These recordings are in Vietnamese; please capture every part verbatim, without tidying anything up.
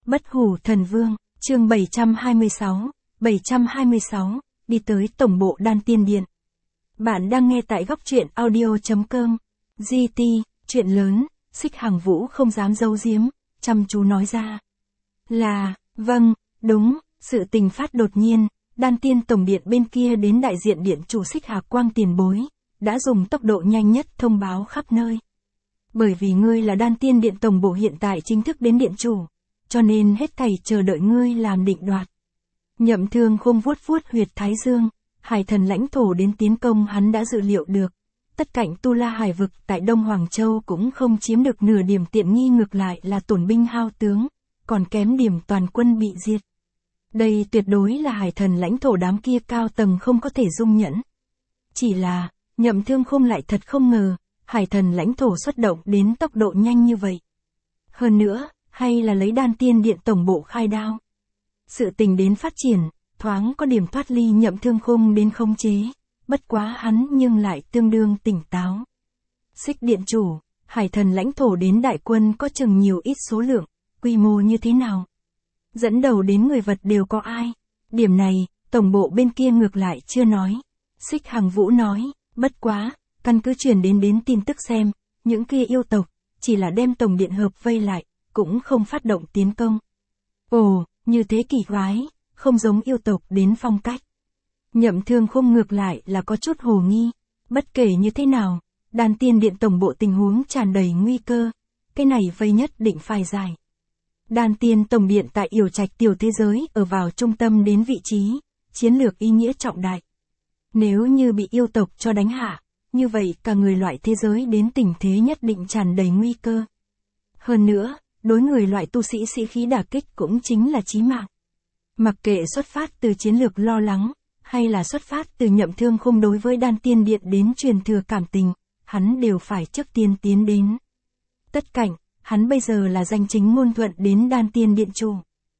Bất hủ thần vương, chương bảy trăm hai mươi sáu, bảy trăm hai mươi sáu, đi tới tổng bộ Đan Tiên Điện. Bạn đang nghe tại góc truyện audio.com. giê tê, chuyện lớn, Xích Hàng Vũ không dám giấu giếm, chăm chú nói ra. Là, vâng, đúng, sự tình phát đột nhiên, Đan Tiên Tổng Điện bên kia đến đại diện điện chủ Xích Hà Quang tiền bối, đã dùng tốc độ nhanh nhất thông báo khắp nơi. Bởi vì ngươi là Đan Tiên Điện Tổng bộ hiện tại chính thức đến điện chủ, cho nên hết thảy chờ đợi ngươi làm định đoạt. Nhậm Thương Khung vuốt vuốt huyệt thái dương, hải thần lãnh thổ đến tiến công hắn đã dự liệu được. Tất cảnh Tu La Hải vực tại Đông Hoàng Châu cũng không chiếm được nửa điểm tiện nghi, ngược lại là tổn binh hao tướng, còn kém điểm toàn quân bị diệt. Đây tuyệt đối là hải thần lãnh thổ đám kia cao tầng không có thể dung nhẫn. Chỉ là, Nhậm Thương Khung lại thật không ngờ, hải thần lãnh thổ xuất động đến tốc độ nhanh như vậy. Hơn nữa, hay là lấy Đan Tiên Điện tổng bộ khai đao. Sự tình đến phát triển, thoáng có điểm thoát ly Nhậm Thương Khung đến khống chế, bất quá hắn nhưng lại tương đương tỉnh táo. Xích điện chủ, hải thần lãnh thổ đến đại quân có chừng nhiều ít số lượng, quy mô như thế nào? Dẫn đầu đến người vật đều có ai? Điểm này, tổng bộ bên kia ngược lại chưa nói. Xích Hàng Vũ nói, bất quá, căn cứ truyền đến đến tin tức xem, những kia yêu tộc, chỉ là đem tổng điện hợp vây lại, cũng không phát động tiến công. Ồ, như thế kỳ quái, không giống yêu tộc đến phong cách. Nhậm Thương Khung ngược lại là có chút hồ nghi, bất kể như thế nào, Đan Tiên Điện tổng bộ tình huống tràn đầy nguy cơ, cái này vây nhất định phải giải. Đan Tiên Tổng Điện tại Yểu Trạch tiểu thế giới ở vào trung tâm đến vị trí, chiến lược ý nghĩa trọng đại. Nếu như bị yêu tộc cho đánh hạ, như vậy cả người loại thế giới đến tình thế nhất định tràn đầy nguy cơ. Hơn nữa, đối người loại tu sĩ sĩ khí đả kích cũng chính là chí mạng. Mặc kệ xuất phát từ chiến lược lo lắng, hay là xuất phát từ Nhậm Thương Khung đối với Đan Tiên Điện đến truyền thừa cảm tình, hắn đều phải trước tiên tiến đến. Tất cảnh, hắn bây giờ là danh chính ngôn thuận đến Đan Tiên Điện chủ.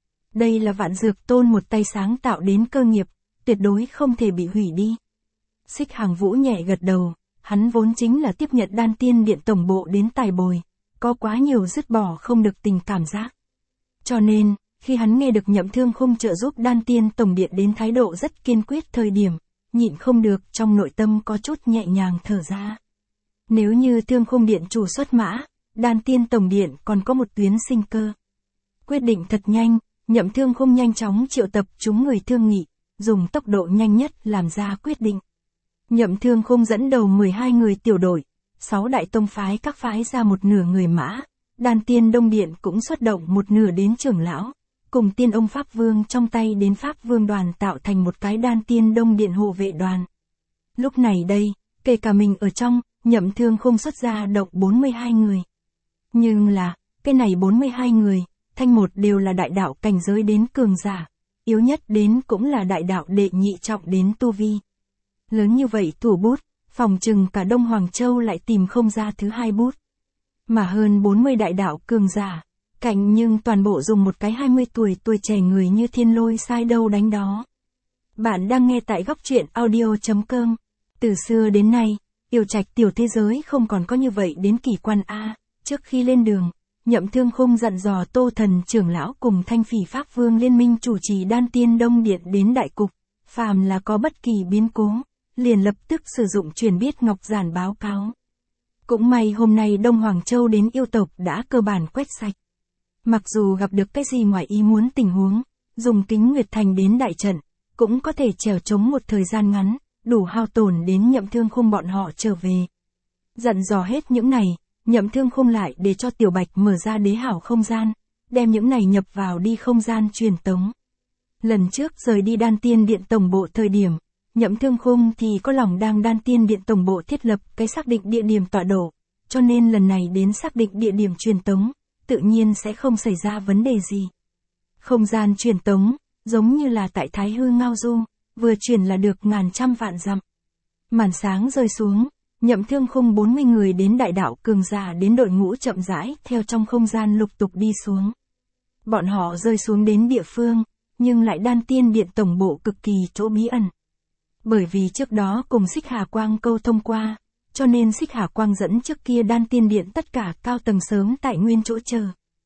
Đây là Vạn Dược Tôn một tay sáng tạo đến cơ nghiệp, tuyệt đối không thể bị hủy đi. Xích Hàng Vũ nhẹ gật đầu, hắn vốn chính là tiếp nhận Đan Tiên Điện tổng bộ đến tài bồi, có quá nhiều dứt bỏ không được tình cảm giác. Cho nên, khi hắn nghe được Nhậm Thương Khung trợ giúp Đan Tiên Tổng Điện đến thái độ rất kiên quyết thời điểm, nhịn không được trong nội tâm có chút nhẹ nhàng thở ra. Nếu như Thương Khung Điện chủ xuất mã, Đan Tiên Tổng Điện còn có một tuyến sinh cơ. Quyết định thật nhanh, Nhậm Thương Khung nhanh chóng triệu tập chúng người thương nghị, dùng tốc độ nhanh nhất làm ra quyết định. Nhậm Thương Khung dẫn đầu mười hai người tiểu đội, sáu đại tông phái các phái ra một nửa người mã, Đan Tiên Đông Điện cũng xuất động một nửa đến trưởng lão, cùng tiên ông Pháp Vương trong tay đến Pháp Vương đoàn tạo thành một cái Đan Tiên Đông Điện hộ vệ đoàn. Lúc này đây, kể cả mình ở trong, Nhậm Thương Khung xuất ra động bốn mươi hai người. Nhưng là, cái này bốn mươi hai người, thanh một đều là đại đạo cảnh giới đến cường giả, yếu nhất đến cũng là đại đạo đệ nhị trọng đến tu vi. Lớn như vậy thủ bút, phòng chừng cả Đông Hoàng Châu lại tìm không ra thứ hai bút. Mà hơn bốn mươi đại đạo cường giả, cảnh nhưng toàn bộ dùng một cái hai mươi tuổi tuổi trẻ người như thiên lôi sai đâu đánh đó. Bạn đang nghe tại góc truyện audio.com. Từ xưa đến nay, Yểu Trạch tiểu thế giới không còn có như vậy đến kỳ quan A. Trước khi lên đường, Nhậm Thương Khung dặn dò Tô Thần trưởng lão cùng Thanh Phỉ Pháp Vương liên minh chủ trì Đan Tiên Đông Điện đến đại cục, phàm là có bất kỳ biến cố, liền lập tức sử dụng truyền biết ngọc giản báo cáo. Cũng may hôm nay Đông Hoàng Châu đến yêu tộc đã cơ bản quét sạch. Mặc dù gặp được cái gì ngoài ý muốn tình huống, dùng Kính Nguyệt Thành đến đại trận, cũng có thể trèo chống một thời gian ngắn, đủ hao tổn đến Nhậm Thương Khung bọn họ trở về. Dặn dò hết những này, Nhậm Thương Khung lại để cho Tiểu Bạch mở ra đế hảo không gian, đem những này nhập vào đi không gian truyền tống. Lần trước rời đi Đan Tiên Điện tổng bộ thời điểm, Nhậm Thương Khung thì có lòng đang Đan Tiên Điện tổng bộ thiết lập cái xác định địa điểm tọa độ, cho nên lần này đến xác định địa điểm truyền tống, tự nhiên sẽ không xảy ra vấn đề gì. Không gian truyền tống, giống như là tại Thái Hư Ngao Du, vừa truyền là được ngàn trăm vạn dặm. Màn sáng rơi xuống, Nhậm Thương Khung bốn mươi người đến đại đạo cường giả đến đội ngũ chậm rãi theo trong không gian lục tục đi xuống. Bọn họ rơi xuống đến địa phương, nhưng lại Đan Tiên Điện tổng bộ cực kỳ chỗ bí ẩn. Bởi vì trước đó cùng Xích Hà Quang câu thông qua, cho nên Xích Hà Quang dẫn trước kia Đan Tiên Điện tất cả cao tầng sớm tại nguyên chỗ chờ.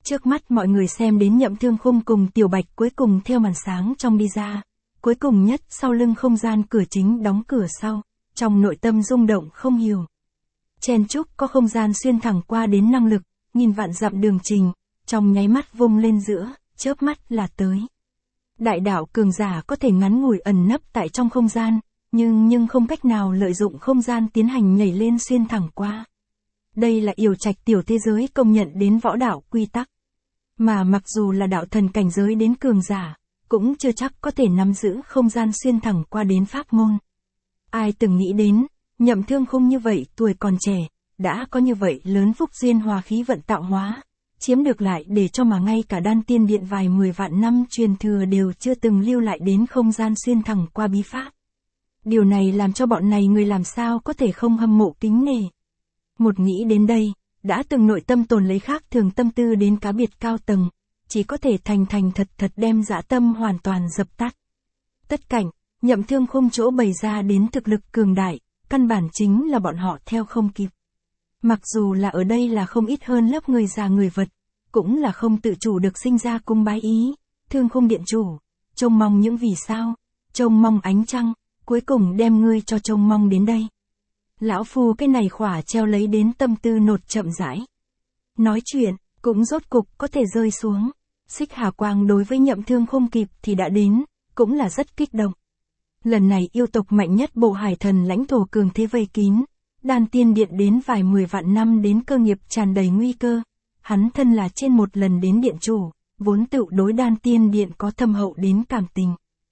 Trước mắt mọi người xem đến Nhậm Thương Khung cùng Tiểu Bạch cuối cùng theo màn sáng trong đi ra. Cuối cùng nhất sau lưng không gian cửa chính đóng cửa sau, trong nội tâm rung động không hiểu. Chen chúc có không gian xuyên thẳng qua đến năng lực, nghìn vạn dặm đường trình, trong nháy mắt vung lên giữa, chớp mắt là tới. Đại đạo cường giả có thể ngắn ngủi ẩn nấp tại trong không gian, nhưng nhưng không cách nào lợi dụng không gian tiến hành nhảy lên xuyên thẳng qua. Đây là yểu trạch tiểu thế giới công nhận đến võ đạo quy tắc. Mà mặc dù là đạo thần cảnh giới đến cường giả, cũng chưa chắc có thể nắm giữ không gian xuyên thẳng qua đến pháp môn. Ai từng nghĩ đến, Nhậm Thương Khung như vậy tuổi còn trẻ, đã có như vậy lớn phúc duyên hòa khí vận tạo hóa, chiếm được lại để cho mà ngay cả đan tiên điện vài mười vạn năm truyền thừa đều chưa từng lưu lại đến không gian xuyên thẳng qua bí pháp. Điều này làm cho bọn này người làm sao có thể không hâm mộ kính nể. Một nghĩ đến đây, đã từng nội tâm tồn lấy khác thường tâm tư đến cá biệt cao tầng, chỉ có thể thành thành thật thật đem dã tâm hoàn toàn dập tắt. Tất cảnh, Nhậm Thương Khung chỗ bày ra đến thực lực cường đại, căn bản chính là bọn họ theo không kịp. Mặc dù là ở đây là không ít hơn lớp người già người vật, cũng là không tự chủ được sinh ra cung bái ý, Thương Khung điện chủ, trông mong những vì sao, trông mong ánh trăng, cuối cùng đem ngươi cho trông mong đến đây. Lão phu cái này khỏa treo lấy đến tâm tư nột chậm rãi. Nói chuyện, cũng rốt cục có thể rơi xuống. Xích Hà Quang đối với Nhậm Thương Khung kịp thì đã đến, cũng là rất kích động. Lần này yêu tộc mạnh nhất bộ hải thần lãnh thổ cường thế vây kín, đan tiên điện đến vài mười vạn năm đến cơ nghiệp tràn đầy nguy cơ. Hắn thân là trên một lần đến điện chủ, vốn tự đối đan tiên điện có thâm hậu đến cảm tình.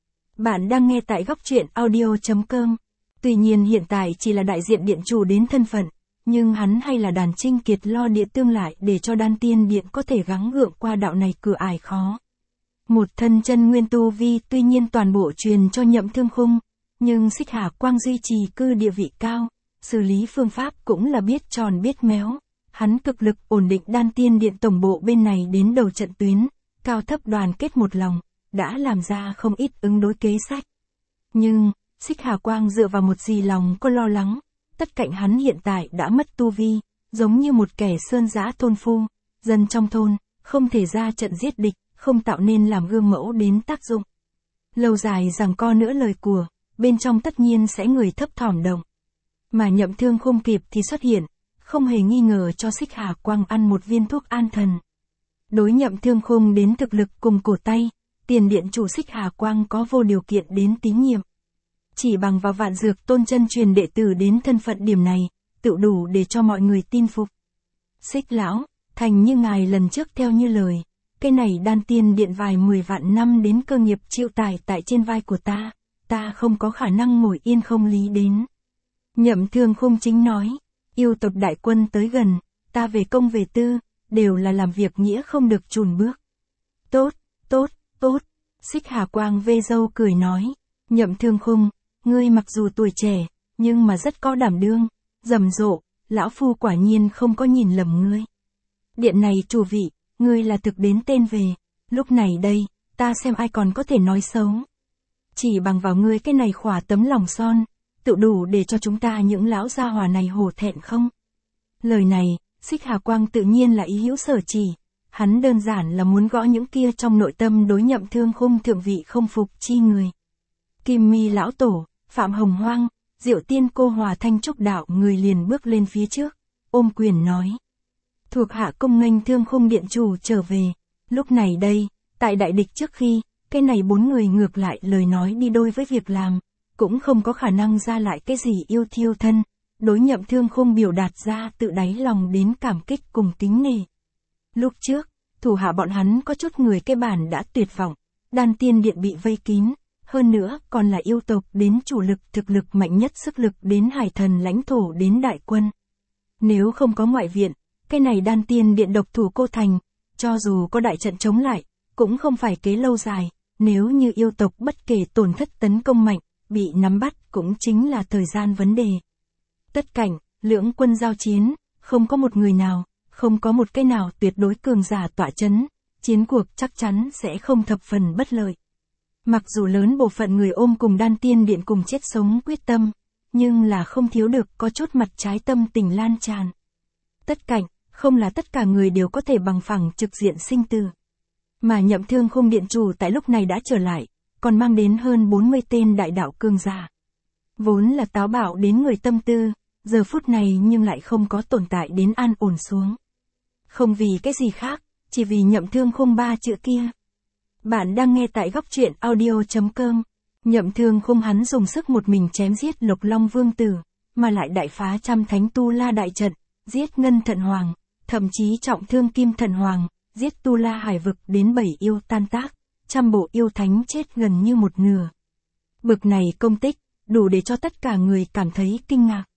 Bạn đang nghe tại góc truyện audio chấm com. Tuy nhiên hiện tại chỉ là đại diện điện chủ đến thân phận, nhưng hắn hay là đàn trinh kiệt lo địa tương lại để cho đan tiên điện có thể gắng gượng qua đạo này cửa ải khó. Một thân chân nguyên tu vi tuy nhiên toàn bộ truyền cho Nhậm Thương Khung, nhưng Xích Hà Quang duy trì cư địa vị cao, xử lý phương pháp cũng là biết tròn biết méo. Hắn cực lực ổn định đan tiên điện tổng bộ bên này đến đầu trận tuyến, cao thấp đoàn kết một lòng, đã làm ra không ít ứng đối kế sách. Nhưng, Xích Hà Quang dựa vào một gì lòng có lo lắng, tất cạnh hắn hiện tại đã mất tu vi, giống như một kẻ sơn dã thôn phu, dân trong thôn, không thể ra trận giết địch, không tạo nên làm gương mẫu đến tác dụng. Lâu dài rằng co nữa lời của, bên trong tất nhiên sẽ người thấp thỏm động. Mà Nhậm Thương Khung kịp thì xuất hiện, không hề nghi ngờ cho Xích Hà Quang ăn một viên thuốc an thần. Đối Nhậm Thương Khung đến thực lực cùng cổ tay, tiền điện chủ Xích Hà Quang có vô điều kiện đến tín nhiệm. Chỉ bằng vào Vạn Dược Tôn chân truyền đệ tử đến thân phận điểm này, tự đủ để cho mọi người tin phục. Xích lão, thành như ngài lần trước theo như lời, cái này đan tiên điện vài mười vạn năm đến cơ nghiệp chịu tải tại trên vai của ta, ta không có khả năng ngồi yên không lý đến. Nhậm Thương Khung chính nói, yêu tộc đại quân tới gần, ta về công về tư, đều là làm việc nghĩa không được chùn bước. Tốt, tốt, tốt, Xích Hà Quang vê râu cười nói, Nhậm Thương Khung, ngươi mặc dù tuổi trẻ, nhưng mà rất có đảm đương, rầm rộ, lão phu quả nhiên không có nhìn lầm ngươi. Điện này chủ vị, ngươi là thực đến tên về, lúc này đây, ta xem ai còn có thể nói xấu. Chỉ bằng vào ngươi cái này khỏa tấm lòng son, tự đủ để cho chúng ta những lão gia hỏa này hổ thẹn không? Lời này, Xích Hà Quang tự nhiên là ý hữu sở chỉ, hắn đơn giản là muốn gõ những kia trong nội tâm đối Nhậm Thương Khung thượng vị không phục chi người. Kim Mi lão tổ, Phạm Hồng Hoang, Diệu Tiên cô Hòa Thanh Trúc đạo người liền bước lên phía trước, ôm quyền nói. Thuộc hạ công nghênh Thương Khung điện chủ trở về, lúc này đây, tại đại địch trước khi, cái này bốn người ngược lại lời nói đi đôi với việc làm, cũng không có khả năng ra lại cái gì yêu thiêu thân, đối Nhậm Thương Khung biểu đạt ra tự đáy lòng đến cảm kích cùng kính nể. Lúc trước, thủ hạ bọn hắn có chút người cái bản đã tuyệt vọng, đan tiên điện bị vây kín, hơn nữa còn là yêu tộc đến chủ lực thực lực mạnh nhất sức lực đến hải thần lãnh thổ đến đại quân. Nếu không có ngoại viện, cái này đan tiên điện độc thủ cô thành, cho dù có đại trận chống lại, cũng không phải kế lâu dài, nếu như yêu tộc bất kể tổn thất tấn công mạnh, bị nắm bắt cũng chính là thời gian vấn đề. Tất cảnh, lưỡng quân giao chiến, không có một người nào, không có một cái nào tuyệt đối cường giả tọa chấn, chiến cuộc chắc chắn sẽ không thập phần bất lợi. Mặc dù lớn bộ phận người ôm cùng đan tiên điện cùng chết sống quyết tâm, nhưng là không thiếu được có chút mặt trái tâm tình lan tràn. Tất cảnh, không là tất cả người đều có thể bằng phẳng trực diện sinh tử. Mà Nhậm Thương Khung điện chủ tại lúc này đã trở lại, còn mang đến hơn bốn mươi tên đại đạo cường giả. Vốn là táo bạo đến người tâm tư, giờ phút này nhưng lại không có tồn tại đến an ổn xuống. Không vì cái gì khác, chỉ vì Nhậm Thương Khung ba chữ kia. Bạn đang nghe tại góc truyện audio chấm com. Nhậm Thương Khung hắn dùng sức một mình chém giết Lục Long Vương Tử, mà lại đại phá trăm thánh tu la đại trận, giết Ngân Thận Hoàng, thậm chí trọng thương Kim Thận Hoàng, giết tu la hải vực đến bảy yêu tan tác, trăm bộ yêu thánh chết gần như một nửa. Bực này công tích, đủ để cho tất cả người cảm thấy kinh ngạc.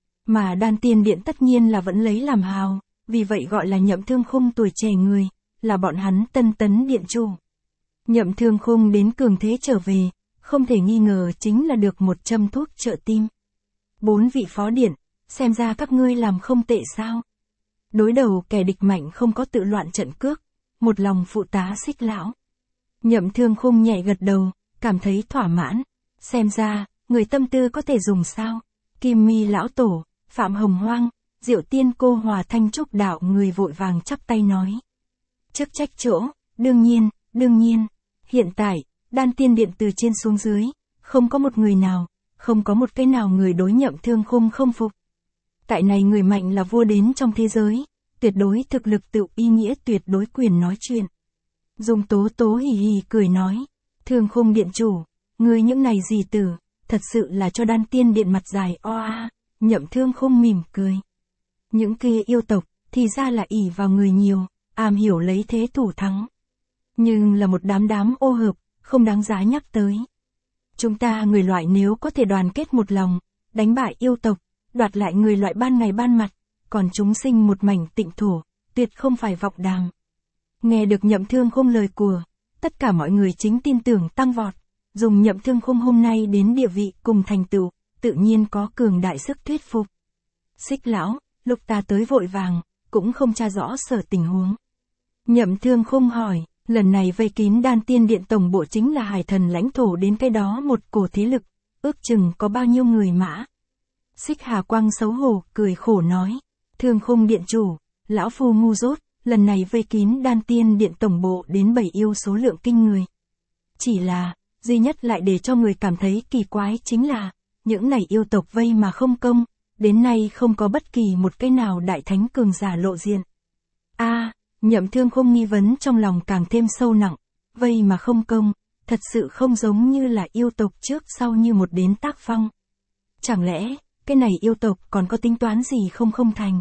Mà Đan Tiên Điện tất nhiên là vẫn lấy làm hào, vì vậy gọi là Nhậm Thương Khung tuổi trẻ người, là bọn hắn tân tấn điện chủ. Nhậm Thương Khung đến cường thế trở về, không thể nghi ngờ chính là được một châm thuốc trợ tim. Bốn vị phó điện, xem ra các ngươi làm không tệ sao. Đối đầu kẻ địch mạnh không có tự loạn trận cước, một lòng phụ tá Xích lão. Nhậm Thương Khung nhẹ gật đầu, cảm thấy thỏa mãn. Xem ra, người tâm tư có thể dùng sao. Kim Mi lão tổ, Phạm Hồng Hoang, Diệu Tiên cô Hòa Thanh Trúc đạo người vội vàng chắp tay nói. Chức trách chỗ, đương nhiên, đương nhiên. Hiện tại, Đan Tiên Điện từ trên xuống dưới, không có một người nào, không có một cái nào người đối Nhậm Thương Khung không phục. Tại này người mạnh là vua đến trong thế giới, tuyệt đối thực lực tự ý nghĩa tuyệt đối quyền nói chuyện. Dung Tố Tố hì hì cười nói, Thương Khung điện chủ, ngươi những này gì tử, thật sự là cho Đan Tiên Điện mặt dài oa. Nhậm Thương Khung mỉm cười. Những kia yêu tộc, thì ra là ỷ vào người nhiều, am hiểu lấy thế thủ thắng. Nhưng là một đám đám ô hợp, không đáng giá nhắc tới. Chúng ta người loại nếu có thể đoàn kết một lòng, đánh bại yêu tộc, đoạt lại người loại ban ngày ban mặt, còn chúng sinh một mảnh tịnh thổ, tuyệt không phải vọng đàm. Nghe được Nhậm Thương Khung lời của, tất cả mọi người chính tin tưởng tăng vọt, dùng Nhậm Thương Khung hôm nay đến địa vị cùng thành tựu, tự nhiên có cường đại sức thuyết phục. Xích lão, lúc ta tới vội vàng, cũng không tra rõ sở tình huống. Nhậm Thương Khung hỏi, lần này vây kín Đan Tiên Điện tổng bộ chính là hải thần lãnh thổ đến cái đó một cổ thế lực, ước chừng có bao nhiêu người mã. Xích Hà Quang xấu hổ, cười khổ nói, Thương Khung điện chủ, lão phu ngu dốt, lần này vây kín Đan Tiên Điện tổng bộ đến bảy yêu số lượng kinh người. Chỉ là, duy nhất lại để cho người cảm thấy kỳ quái chính là, những này yêu tộc vây mà không công, đến nay không có bất kỳ một cái nào đại thánh cường giả lộ diện. A, à, Nhậm Thương Khung nghi vấn trong lòng càng thêm sâu nặng, vây mà không công, thật sự không giống như là yêu tộc trước sau như một đến tác phong. Chẳng lẽ, cái này yêu tộc còn có tính toán gì không không thành?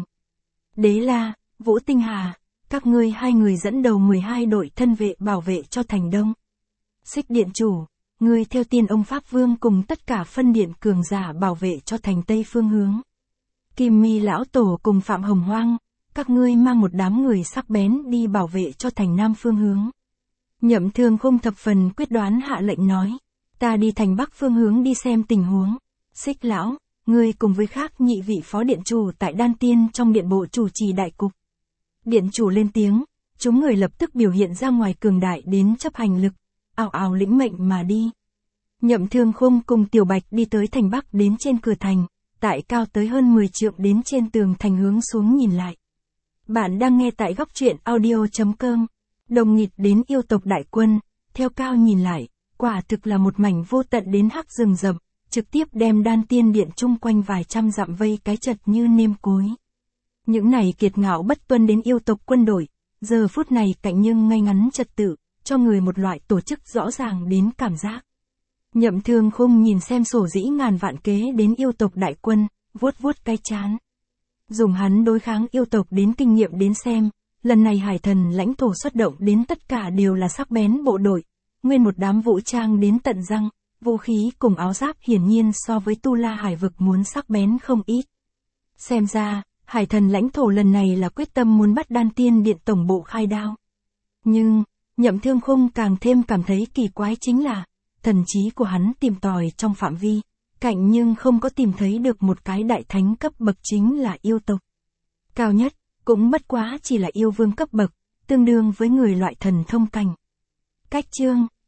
Đế La, Vũ Tinh Hà, các ngươi hai người dẫn đầu mười hai đội thân vệ bảo vệ cho thành đông. Xích điện chủ, ngươi theo Tiên Ông Pháp Vương cùng tất cả phân điện cường giả bảo vệ cho thành tây phương hướng. Kim Mi lão tổ cùng Phạm Hồng Hoang, các ngươi mang một đám người sắc bén đi bảo vệ cho thành nam phương hướng. Nhậm Thương Khung thập phần quyết đoán hạ lệnh nói, ta đi thành bắc phương hướng đi xem tình huống. Xích lão, ngươi cùng với khác nhị vị phó điện chủ tại Đan Tiên trong điện bộ chủ trì đại cục. Điện chủ lên tiếng, chúng người lập tức biểu hiện ra ngoài cường đại đến chấp hành lực, ào ào lĩnh mệnh mà đi. Nhậm Thương Khung cùng Tiểu Bạch đi tới thành bắc đến trên cửa thành, tại cao tới hơn mười trượng đến trên tường thành hướng xuống nhìn lại. Bạn đang nghe tại góc truyện audio chấm com. Đồng nghịt đến yêu tộc đại quân, theo cao nhìn lại, quả thực là một mảnh vô tận đến hắc rừng rậm, trực tiếp đem Đan Tiên Điện chung quanh vài trăm dặm vây cái chật như nêm cối. Những này kiệt ngạo bất tuân đến yêu tộc quân đội, giờ phút này cạnh nhưng ngay ngắn trật tự, cho người một loại tổ chức rõ ràng đến cảm giác. Nhậm Thương Khung nhìn xem sổ dĩ ngàn vạn kế đến yêu tộc đại quân, vuốt vuốt cái chán. Dùng hắn đối kháng yêu tộc đến kinh nghiệm đến xem, lần này hải thần lãnh thổ xuất động đến tất cả đều là sắc bén bộ đội, nguyên một đám vũ trang đến tận răng, vũ khí cùng áo giáp hiển nhiên so với tu la hải vực muốn sắc bén không ít. Xem ra, hải thần lãnh thổ lần này là quyết tâm muốn bắt Đan Tiên Điện tổng bộ khai đao. Nhưng, Nhậm Thương Khung càng thêm cảm thấy kỳ quái chính là, thần trí của hắn tìm tòi trong phạm vi, cạnh nhưng không có tìm thấy được một cái đại thánh cấp bậc chính là yêu tộc. Cao nhất, cũng bất quá chỉ là yêu vương cấp bậc, tương đương với người loại thần thông cảnh. Cách chương